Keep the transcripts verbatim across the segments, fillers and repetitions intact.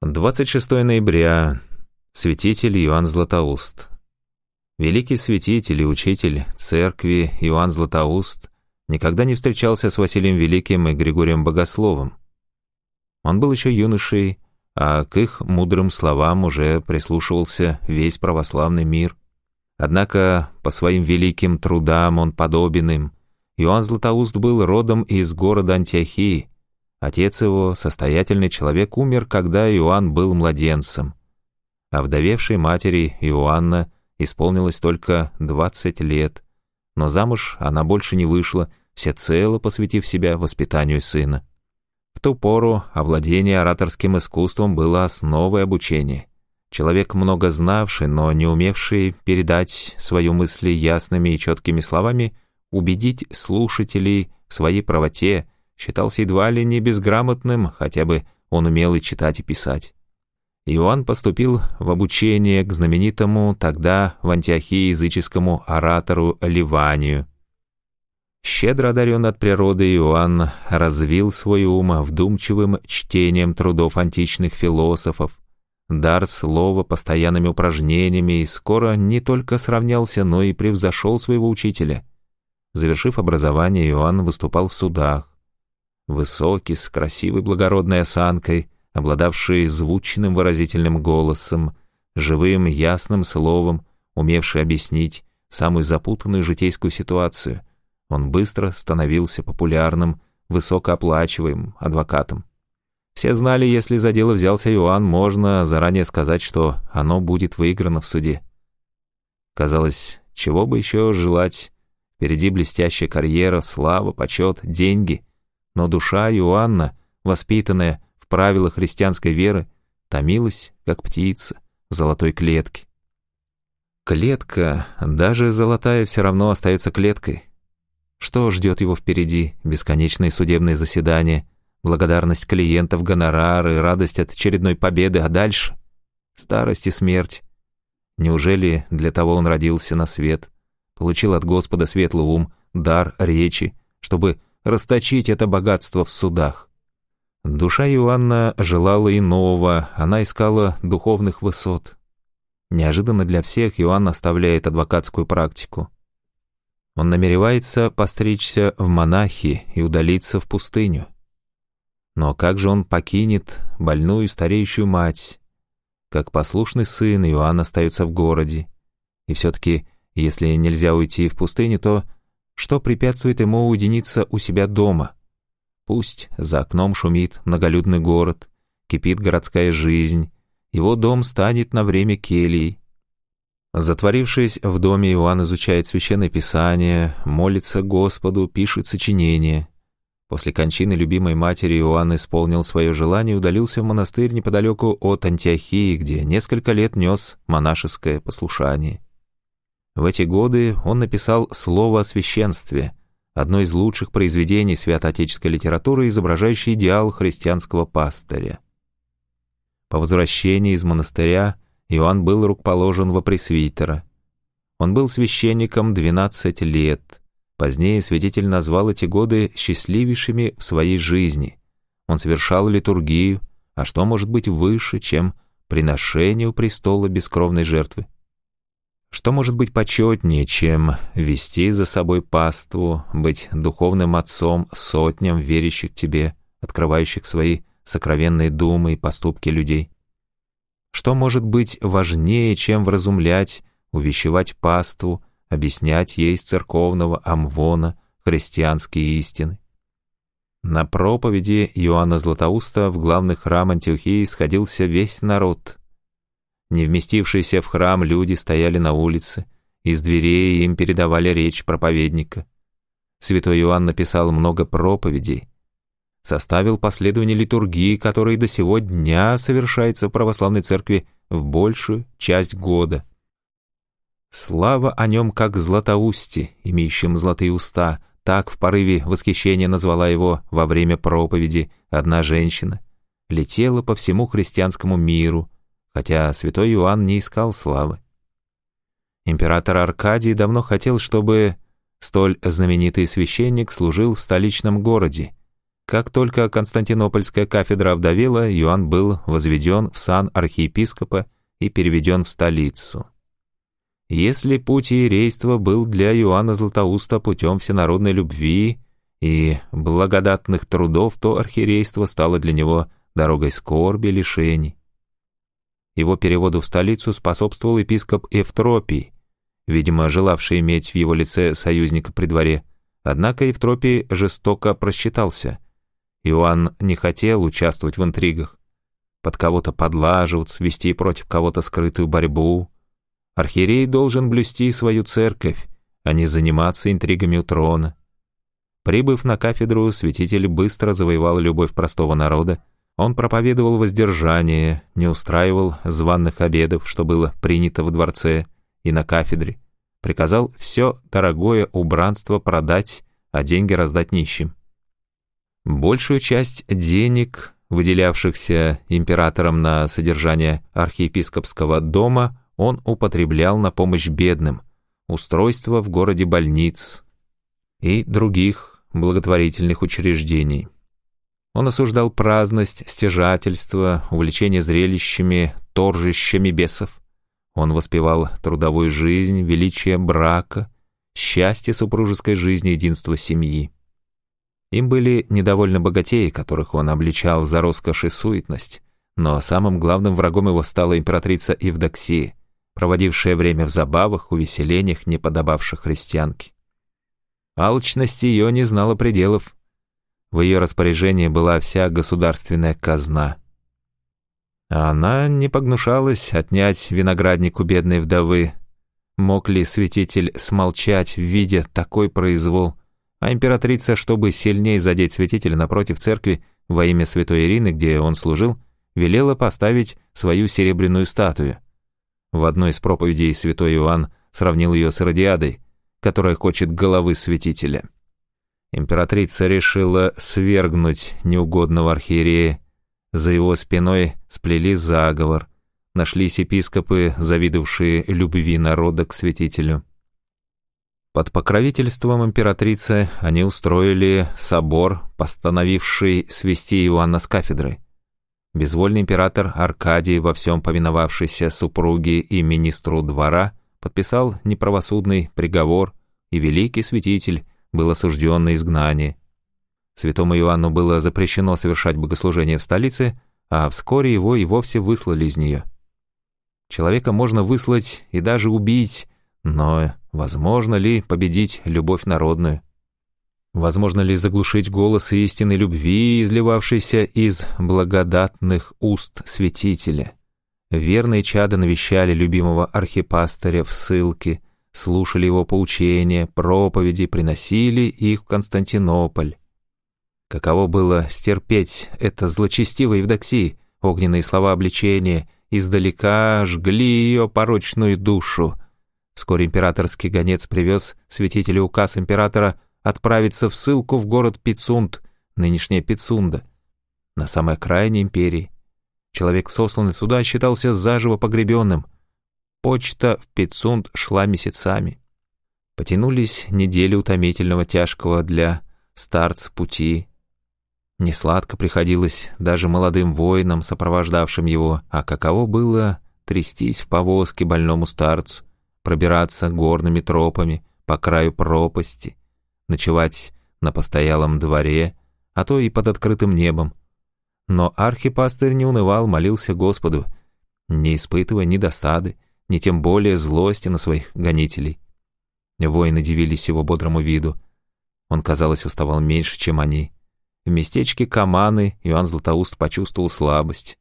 двадцать шестого ноября. Святитель Иоанн Златоуст. Великий святитель и учитель церкви Иоанн Златоуст никогда не встречался с Василием Великим и Григорием Богословом. Он был еще юношей, а к их мудрым словам уже прислушивался весь православный мир. Однако по своим великим трудам он подобен им. Иоанн Златоуст был родом из города Антиохии. Отец его, состоятельный человек, умер, когда Иоанн был младенцем. А вдовевшей матери Иоанна исполнилось только двадцать лет, но замуж она больше не вышла, всецело посвятив себя воспитанию сына. В ту пору овладение ораторским искусством было основой обучения. Человек, много знавший, но не умевший передать свои мысли ясными и четкими словами, убедить слушателей в своей правоте, считался едва ли не безграмотным, хотя бы он умел и читать, и писать. Иоанн поступил в обучение к знаменитому тогда в Антиохии языческому оратору Ливанию. Щедро одарен от природы, Иоанн развил свой ум вдумчивым чтением трудов античных философов, дар слова постоянными упражнениями и скоро не только сравнялся, но и превзошел своего учителя. Завершив образование, Иоанн выступал в судах. Высокий, с красивой благородной осанкой, обладавший звучным выразительным голосом, живым ясным словом, умевший объяснить самую запутанную житейскую ситуацию, он быстро становился популярным, высокооплачиваемым адвокатом. Все знали, если за дело взялся Иоанн, можно заранее сказать, что оно будет выиграно в суде. Казалось, чего бы еще желать? Впереди блестящая карьера, слава, почет, деньги. Но душа Иоанна, воспитанная в правилах христианской веры, томилась, как птица в золотой клетке. Клетка, даже золотая, все равно остается клеткой. Что ждет его впереди? Бесконечные судебные заседания, благодарность клиентов, гонорары, радость от очередной победы, а дальше — старость и смерть. Неужели для того он родился на свет, получил от Господа светлый ум, дар речи, чтобы расточить это богатство в судах? Душа Иоанна желала иного, она искала духовных высот. Неожиданно для всех Иоанн оставляет адвокатскую практику. Он намеревается постричься в монахи и удалиться в пустыню. Но как же он покинет больную стареющую мать? Как послушный сын, Иоанн остается в городе. И все-таки, если нельзя уйти в пустыню, то что препятствует ему уединиться у себя дома? Пусть за окном шумит многолюдный город, кипит городская жизнь, его дом станет на время кельей. Затворившись в доме, Иоанн изучает Священное Писание, молится Господу, пишет сочинения. После кончины любимой матери Иоанн исполнил свое желание и удалился в монастырь неподалеку от Антиохии, где несколько лет нес монашеское послушание. В эти годы он написал «Слово о священстве», одно из лучших произведений святоотеческой литературы, изображающее идеал христианского пастыря. По возвращении из монастыря Иоанн был рукоположен во пресвитера. Он был священником двенадцать лет. Позднее святитель назвал эти годы счастливейшими в своей жизни. Он совершал литургию, а что может быть выше, чем приношение у престола бескровной жертвы? Что может быть почетнее, чем вести за собой паству, быть духовным отцом сотням верящих тебе, открывающих свои сокровенные думы и поступки людей? Что может быть важнее, чем вразумлять, увещевать паству, объяснять ей из церковного амвона христианские истины? На проповеди Иоанна Златоуста в главный храм Антиохии сходился весь народ. Не вместившиеся в храм люди стояли на улице, из дверей им передавали речь проповедника. Святой Иоанн написал много проповедей, составил последование литургии, которая до сего дня совершается в православной церкви в большую часть года. Слава о нем как Златоусте, имеющем золотые уста, так в порыве восхищения назвала его во время проповеди одна женщина, летела по всему христианскому миру, хотя святой Иоанн не искал славы. Император Аркадий давно хотел, чтобы столь знаменитый священник служил в столичном городе, Как только Константинопольская кафедра овдовела, Иоанн был возведен в сан архиепископа и переведен в столицу. Если путь иерейства был для Иоанна Златоуста путем всенародной любви и благодатных трудов, то архиерейство стало для него дорогой скорби, лишений. Его переводу в столицу способствовал епископ Евтропий, видимо, желавший иметь в его лице союзника при дворе. Однако Евтропий жестоко просчитался. Иоанн не хотел участвовать в интригах, под кого-то подлаживаться, вести против кого-то скрытую борьбу. Архиерей должен блюсти свою церковь, а не заниматься интригами у трона. Прибыв на кафедру, святитель быстро завоевал любовь простого народа. Он проповедовал воздержание, не устраивал званых обедов, что было принято во дворце и на кафедре. Приказал все дорогое убранство продать, а деньги раздать нищим. Большую часть денег, выделявшихся императором на содержание архиепископского дома, он употреблял на помощь бедным, устройство в городе больниц и других благотворительных учреждений. Он осуждал праздность, стяжательство, увлечение зрелищами, торжищами бесов. Он воспевал трудовую жизнь, величие брака, счастье супружеской жизни, единство семьи. Им были недовольны богатеи, которых он обличал за роскошь и суетность, но самым главным врагом его стала императрица Евдоксия, проводившая время в забавах, увеселениях, не подобавших христианке. Алчность ее не знала пределов. В ее распоряжении была вся государственная казна. А она не погнушалась отнять виноградник у бедной вдовы. Мог ли святитель смолчать, видя такой произвол? А императрица, чтобы сильнее задеть святителя напротив церкви во имя святой Ирины, где он служил, велела поставить свою серебряную статую. В одной из проповедей святой Иоанн сравнил ее с Иродиадой, которая хочет головы святителя. Императрица решила свергнуть неугодного архиерея. За его спиной сплели заговор. Нашлись епископы, завидовавшие любви народа к святителю. Под покровительством императрицы они устроили собор, постановивший свести Иоанна с кафедры. Безвольный император Аркадий, во всем повиновавшийся супруге и министру двора, подписал неправосудный приговор, и великий святитель был осужден на изгнание. Святому Иоанну было запрещено совершать богослужение в столице, а вскоре его и вовсе выслали из нее. Человека можно выслать и даже убить, но возможно ли победить любовь народную? Возможно ли заглушить голос истинной любви, изливавшейся из благодатных уст святителя? Верные чада навещали любимого архипастыря в ссылке, слушали его поучения, проповеди, приносили их в Константинополь. Каково было стерпеть это злочестивой Евдоксии, огненные слова обличения, издалека жгли ее порочную душу. Вскоре императорский гонец привез святителю указ императора отправиться в ссылку в город Пицунд, нынешняя Пицунда, на самой окраине империи. Человек, сосланный туда, считался заживо погребенным. Почта в Пицунд шла месяцами. Потянулись недели утомительного, тяжкого для старца пути. Несладко приходилось даже молодым воинам, сопровождавшим его, а каково было трястись в повозке больному старцу, пробираться горными тропами по краю пропасти, ночевать на постоялом дворе, а то и под открытым небом. Но архипастырь не унывал, молился Господу, не испытывая ни досады, ни тем более злости на своих гонителей. Воины дивились его бодрому виду. Он, казалось, уставал меньше, чем они. В местечке Каманы Иоанн Златоуст почувствовал слабость.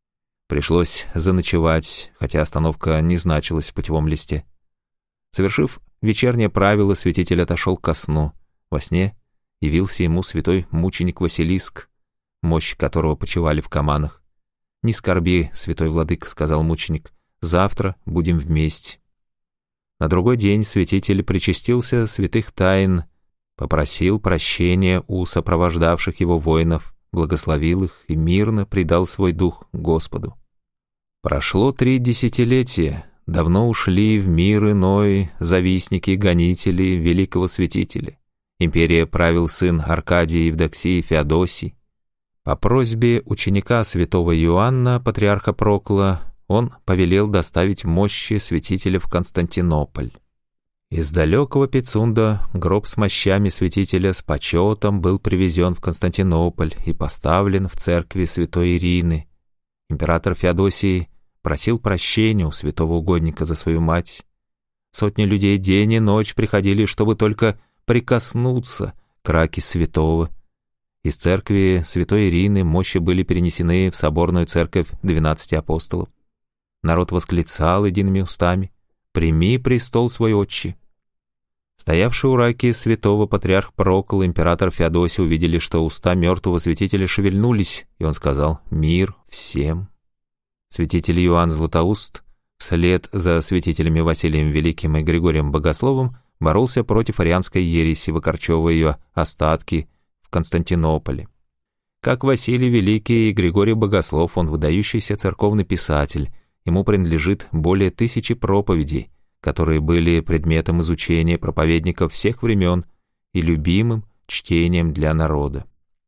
Пришлось заночевать, хотя остановка не значилась в путевом листе. Совершив вечернее правило, святитель отошел ко сну. Во сне явился ему святой мученик Василиск, мощи которого почивали в Каманах. «Не скорби, святой владыка», — сказал мученик, — «завтра будем вместе». На другой день святитель причастился святых тайн, попросил прощения у сопровождавших его воинов, благословил их и мирно предал свой дух Господу. Прошло три десятилетия, давно ушли в мир иной завистники и гонители великого святителя. Империя правил сын Аркадия Евдоксии Феодосий. По просьбе ученика святого Иоанна, патриарха Прокла, он повелел доставить мощи святителя в Константинополь. Из далекого Пицунда гроб с мощами святителя с почетом был привезен в Константинополь и поставлен в церкви святой Ирины. Император Феодосий просил прощения у святого угодника за свою мать. Сотни людей день и ночь приходили, чтобы только прикоснуться к раке святого. Из церкви святой Ирины мощи были перенесены в соборную церковь двенадцати апостолов. Народ восклицал едиными устами: «Прими престол свой, отче». Стоявший у раки святого патриарх Прокл, император Феодосий увидели, что уста мертвого святителя шевельнулись, и он сказал: «Мир всем». Святитель Иоанн Златоуст вслед за святителями Василием Великим и Григорием Богословом боролся против арианской ереси, выкорчевывая ее остатки в Константинополе. Как Василий Великий и Григорий Богослов, он выдающийся церковный писатель, ему принадлежит более тысячи проповедей, которые были предметом изучения проповедников всех времен и любимым чтением для народа.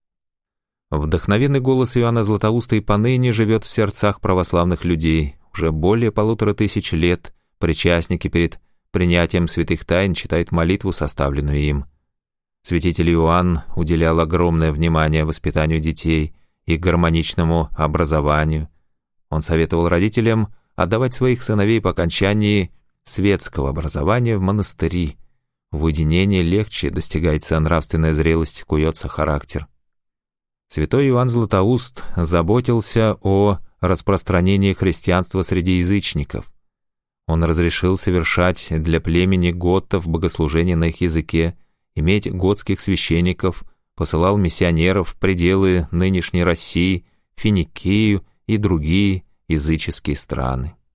Вдохновенный голос Иоанна Златоуста и поныне живет в сердцах православных людей. Уже более полутора тысяч лет причастники перед принятием святых тайн читают молитву, составленную им. Святитель Иоанн уделял огромное внимание воспитанию детей и гармоничному образованию. Он советовал родителям отдавать своих сыновей по окончании светского образования в монастыри. В уединении легче достигается нравственная зрелость, куется характер. Святой Иоанн Златоуст заботился о распространении христианства среди язычников. Он разрешил совершать для племени готтов богослужения на их языке, иметь готских священников, посылал миссионеров в пределы нынешней России, Финикию и другие языческие страны.